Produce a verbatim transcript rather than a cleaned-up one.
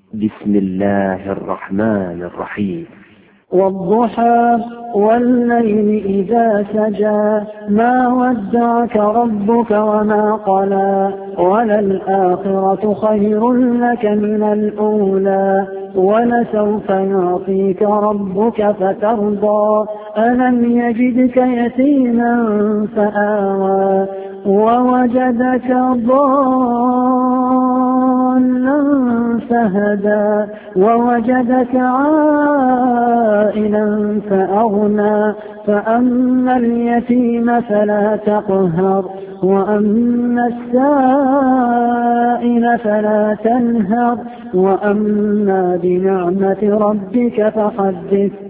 بسم الله الرحمن الرحيم. والضحى والليل إذا سجى ما ودعك ربك وما قلى وللآخرة خير لك من الأولى ولسوف يعطيك ربك فترضى ألم يجدك يتيما فآوى ووجدك ضالا فهدى ووجدك عائلا فأغنى فأما اليتيم فلا تقهر وأما السائل فلا تنهر وأما بنعمة ربك فحدث.